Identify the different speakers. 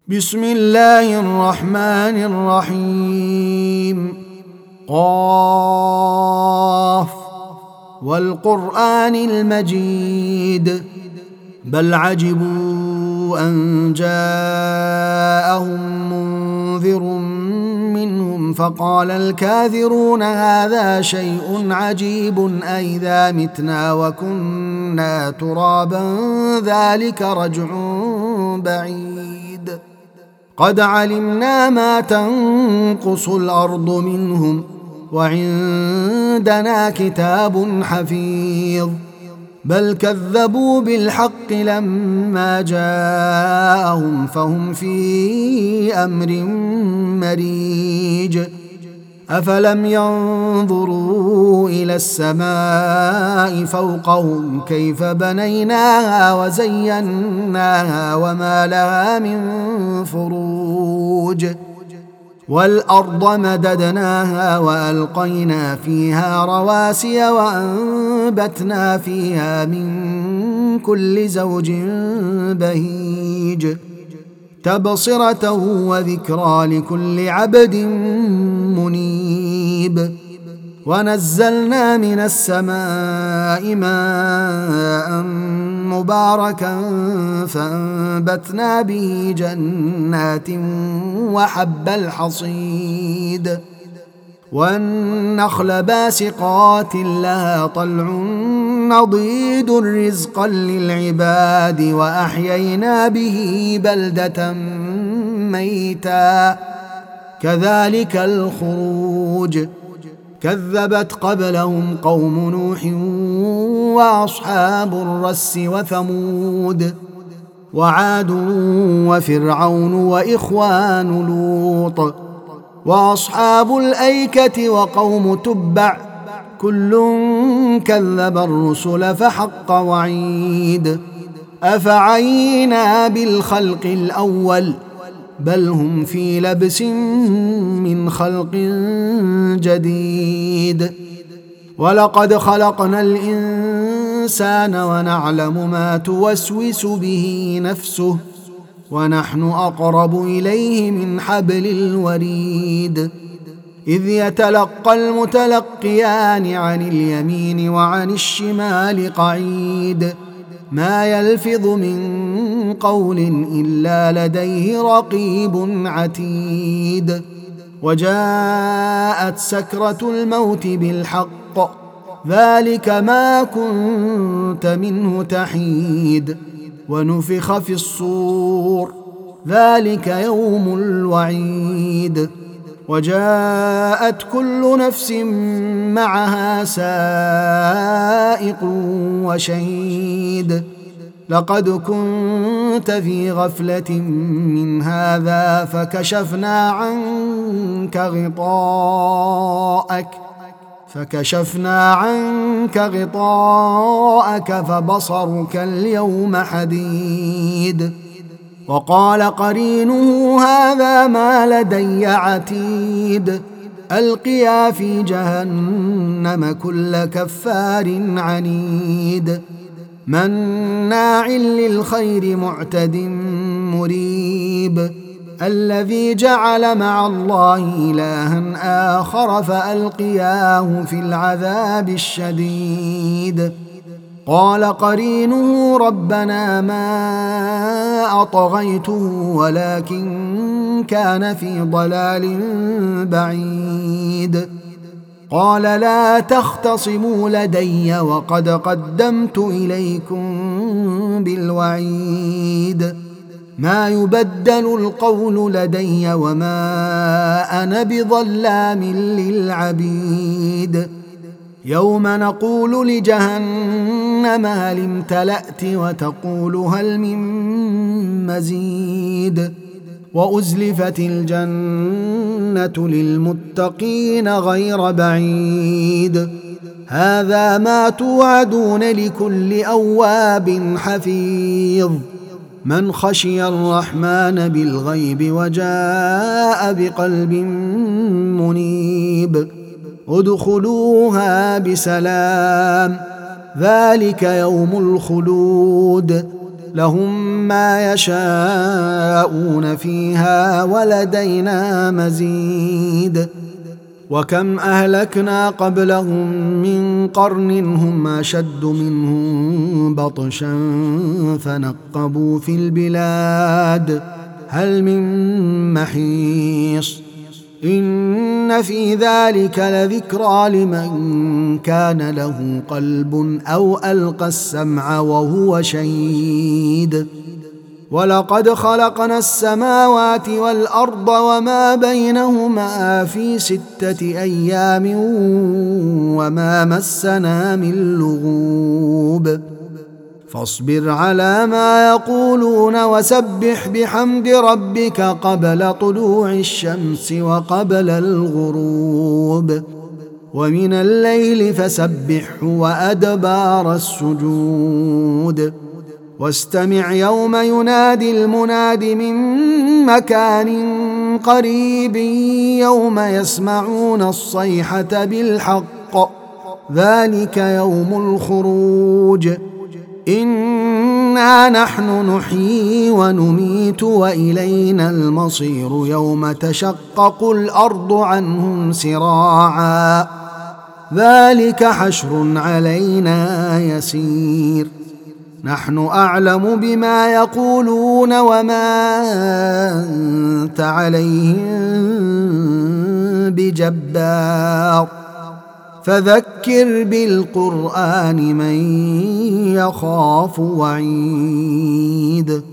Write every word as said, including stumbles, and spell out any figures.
Speaker 1: بسم الله الرحمن الرحيم. قاف والقرآن المجيد بل عجبوا أن جاءهم منذر منهم فقال الكافرون هذا شيء عجيب أئذا متنا وكنا ترابا ذلك رجع بعيد قد علمنا ما تنقص الأرض منهم وعندنا كتاب حفيظ بل كذبوا بالحق لما جاءهم فهم في أمر مريج أفلم ينظروا إلى السماء فوقهم كيف بنيناها وزيناها وما لها من فروج والأرض مددناها وألقينا فيها رواسي وأنبتنا فيها من كل زوج بهيج تبصرة وذكرى لكل عبد منيب ونزلنا من السماء ماء مباركا فأنبتنا به جنات وحب الحصيد والنخل باسقات لها طلع نضيد رزقا للعباد وأحيينا به بلدة ميتا كذلك الخروج كذبت قبلهم قوم نوح وأصحاب الرس وثمود وعاد وفرعون وإخوان لوط وأصحاب الأيكة وقوم تبع كل كذب الرسل فحق وعيد أفعينا بالخلق الأول بل هم في لبس من خلق جديد ولقد خلقنا الإنسان ونعلم ما توسوس به نفسه ونحن أقرب إليه من حبل الوريد إذ يتلقى المتلقيان عن اليمين وعن الشمال قعيد ما يلفظ من قول إلا لديه رقيب عتيد وجاءت سكرة الموت بالحق ذلك ما كنت منه تحيد ونفخ في الصور ذلك يوم الوعيد وجاءت كل نفس معها سائق وشهيد لقد كنت في غفلة من هذا فكشفنا عنك غطاءك فكشفنا عنك غطاءك فبصرك اليوم حديد وقال قرينه هذا ما لدي عتيد ألقيا في جهنم كل كفار عنيد مناع للخير معتد مريب الذي جعل مع الله إلها آخر فألقياه في العذاب الشديد قال قرينه ربنا ما أطغيته ولكن كان في ضلال بعيد قال لا تختصموا لدي وقد قدمت إليكم بالوعيد ما يبدل القول لدي وما أنا بظلام للعبيد يوم نقول لجهنم هل امتلأت وتقول هل من مزيد وأزلفت الجنة للمتقين غير بعيد هذا ما توعدون لكل أواب حفيظ من خشي الرحمن بالغيب وجاء بقلب منيب ادخلوها بسلام ذلك يوم الخلود لهم ما يشاءون فيها ولدينا مزيد وكم أهلكنا قبلهم من قرن هم أشد منهم بطشا فنقبوا في البلاد هل من محيص إن في ذلك لذكرى لمن كان له قلب أو ألقى السمع وهو شهيد ولقد خلقنا السماوات والأرض وما بينهما في ستة أيام وما مسنا من لغوب فاصبر على ما يقولون وسبح بحمد ربك قبل طلوع الشمس وقبل الغروب ومن الليل فسبحه وأدبار السجود واستمع يوم ينادي المناد من مكان قريب يوم يسمعون الصيحة بالحق ذلك يوم الخروج إنا نحن نحيي ونميت وإلينا المصير يوم تشقق الأرض عنهم سراعا ذلك حشر علينا يسير نحن أعلم بما يقولون وما أنت عليهم بجبار فذكر بالقرآن من يخاف وعيد